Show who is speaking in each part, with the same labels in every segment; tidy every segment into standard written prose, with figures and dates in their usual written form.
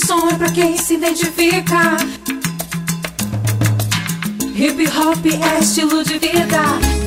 Speaker 1: som é pra quem se identifica. Hip hop é estilo de vida.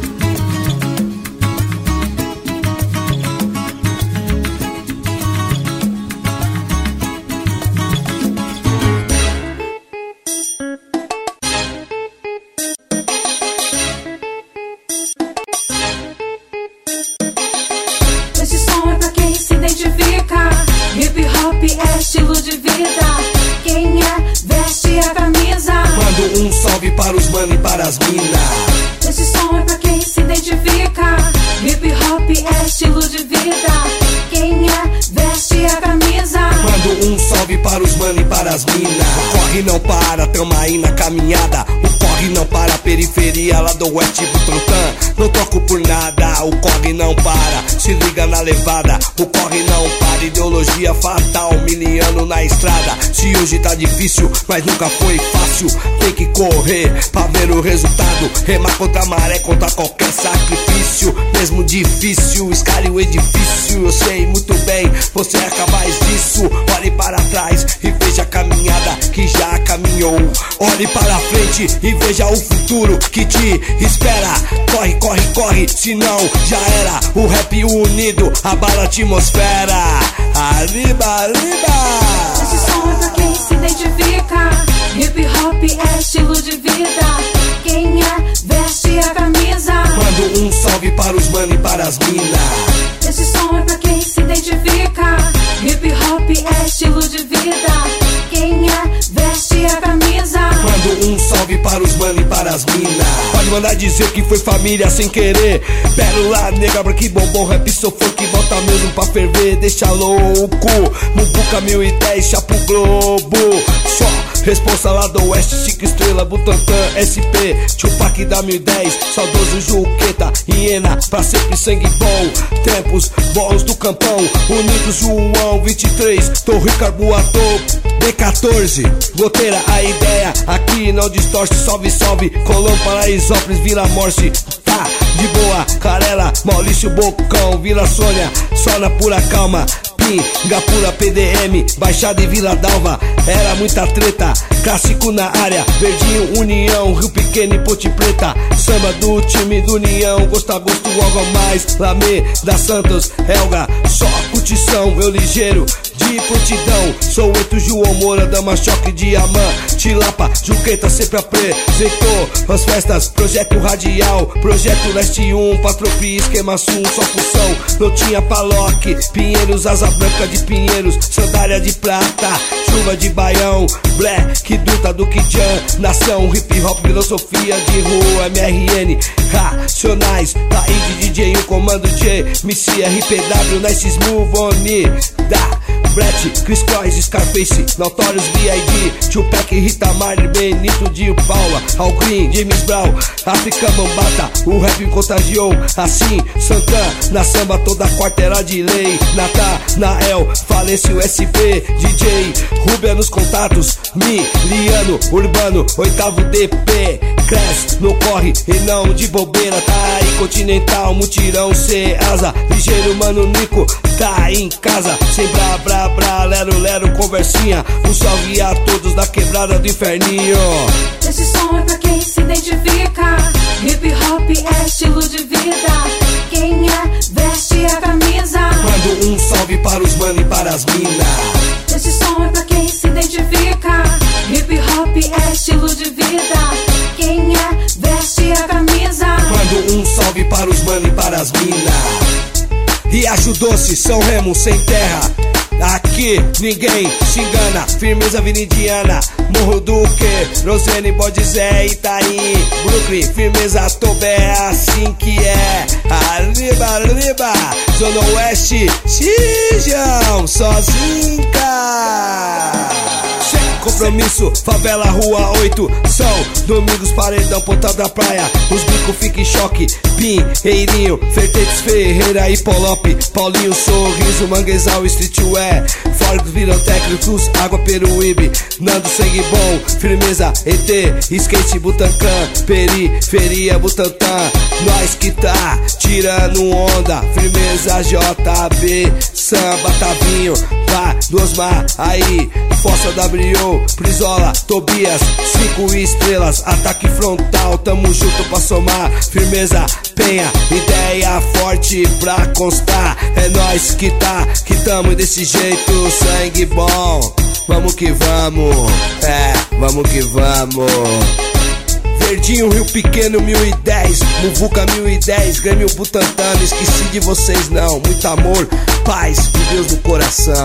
Speaker 1: Esse som é pra quem se identifica. Hip hop é estilo de vida. Quem é, veste a camisa.
Speaker 2: Mando um salve para os mano e para as mina.
Speaker 1: Esse som é pra quem se identifica. Hip hop é estilo de vida. Quem é, veste a camisa.
Speaker 2: Mando um salve para os mano e para as mina. O corre não para, tamo aí na caminhada. O corre não para, periferia lá do Oeste Butantã. Não troco por nada, o corre não para. Se liga na levada, o corre não para. Ideologia fatal, miliano na estrada. Se hoje tá difícil, mas nunca foi fácil. Tem que correr pra ver o resultado. Remar contra a maré, contra qualquer sacrifício. Mesmo difícil, escale o edifício. Eu sei muito bem, você é capaz disso. Olhe para trás e veja a caminhada que já caminhou. Olhe para frente e veja o futuro que te espera. Corre, corre, corre, senão já era. O rap unido abala a atmosfera. Arriba, arriba.
Speaker 1: Esse som é pra quem se identifica. Hip hop é estilo de vida. Quem é, veste a camisa.
Speaker 2: Mando um salve para os mano e para as mina.
Speaker 1: Esse som é pra quem se identifica. Hip hop é estilo de vida. Quem é, veste a camisa.
Speaker 2: Mando um salve para os mano e para as mina. Pode mandar dizer que foi família sem querer. Pérola negra, branca e bombom, rap sofô que bota mesmo pra ferver. Deixa louco, Muvuca 1010, chapa o globo. Só responsa lá do Oeste, 5 estrelas, Butantã, SP, Tupac da 1010, saudoso Juqueta, Hiena, pra sempre sangue bom. Tempos bons do campão, unidos João 23, Torre Carboator, B14, goteira a ideia, aqui não distorce, salve, salve, Colombo, Paraisópolis, Vila Morse. Tá de boa, Carela, Maurício Bocão, Vila Sônia, só na pura calma. Gapura, PDM, Baixada e Vila Dalva. Era muita treta, clássico na área. Verdinho, União, Rio Pequeno e Ponte Preta. Samba do time do União, gosto a gosto, algo a mais. Lamê, da Santos, Helga, só curtição, eu ligeiro de prontidão. Sou Eto, João Moura, Dama Choque, Diamante, Lapa, Juqueta sempre apresentou as festas. Projeto Radial, Projeto Leste 1, Patropi, Esquema Sul, só função. Não tinha Paloque, Pinheiros, Asa Branca de Pinheiros, Sandália de Prata, Chuva de Baião, Black, Duta do Kijan, Nação, Hip Hop, Filosofia de Rua, MRN, Racionais, Raid, DJ, o Comando J, MC, RPW, Nice Smooth, Oni, da Brett, Chris Cross, Scarface, Notorious B.I.D, Tupac, Rita Marley, Benito de Paula, Al Green, James Brown, África Bambata, o rap contagiou, assim, Santana, na samba toda quarta era de lei, Nael, Falêncio, SP, DJ, Rubia nos contatos, Miliano, Urbano, 8º DP, cresce, não corre e não de bobeira, tá aí, Continental, Mutirão, Ceasa, ligeiro, mano, Nico, tá em casa, sem brá, lero, lero, conversinha, um salve a todos da quebrada do inferninho.
Speaker 1: Esse som é pra quem se identifica. Hip hop é estilo de vida. Quem é, veste a camisa.
Speaker 2: Mando um salve para os mano e para as mina.
Speaker 1: Esse som é pra quem se identifica. Hip hop é estilo de vida. Quem é, veste a camisa.
Speaker 2: Mando um salve para os mano e para as mina. Riacho Doce, São Remo, sem terra. Aqui ninguém se engana, firmeza vinidiana, Morro Duque, Rosene, Bode Zé, Itaim, Brooklyn, firmeza Tobé, assim que é. Arriba, arriba, Zona Oeste, Xijão, sozinho. Compromisso, favela, rua 8, São Domingos, Paredão, Ponta da Praia, os bicos ficam em choque, Pinheirinho, Fertentes, Ferreira e Polope, Paulinho, Sorriso, Manguezal, Streetwear, Forgos, viram técnicos, Água, Peruíbe, Nando, Sangue Bom, firmeza, ET, Skate, Butancã, Periferia, Butantã, nós que tá tirando onda, firmeza, JB, Samba, Tavinho, vai, 2 mar, aí, Fossa, W, Brizola, Tobias, 5 estrelas, ataque frontal, tamo junto pra somar. Firmeza, penha, ideia forte pra constar. É nós que tamo desse jeito, sangue bom. Vamos que vamos, vamos que vamos. Verdinho, Rio Pequeno, 1010, Muvuca 1010, Grêmio Butantã, não esqueci de vocês não. Muito amor, paz e Deus no coração.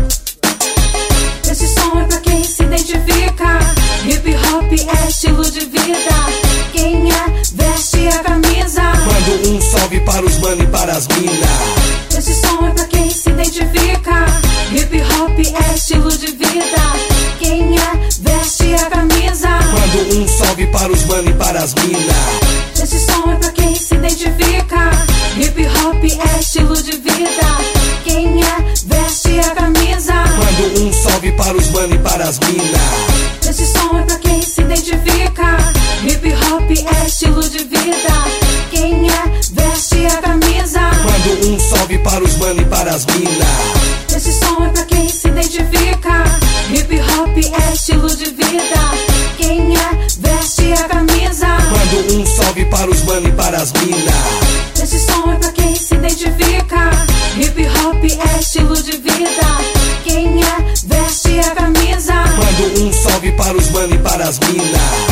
Speaker 1: Esse som é pra quem se identifica. Hip hop é estilo de vida. Quem veste a camisa.
Speaker 2: Mando um salve para os mano e para as mina.
Speaker 1: Esse som é pra quem se identifica. Hip hop é estilo de vida. Quem veste a camisa.
Speaker 2: Mando um salve para os mano e para as mina.
Speaker 1: Esse som é pra quem se identifica. Hip hop é estilo de vida. Quem veste a camisa.
Speaker 2: Mando um salve para os mano e para as mina.
Speaker 1: Esse som é pra quem se identifica. Hip hop é estilo de vida. Quem veste a camisa.
Speaker 2: Mando um salve para os mano e para as mina.
Speaker 1: Esse som é pra quem se identifica. Hip hop é estilo de vida. Quem veste a camisa.
Speaker 2: Mando um salve para os mano e para as mina.
Speaker 1: Esse som é pra quem se identifica. Hip hop é estilo de vida. Quem veste a camisa.
Speaker 2: Mando um salve para os mano e para as mina.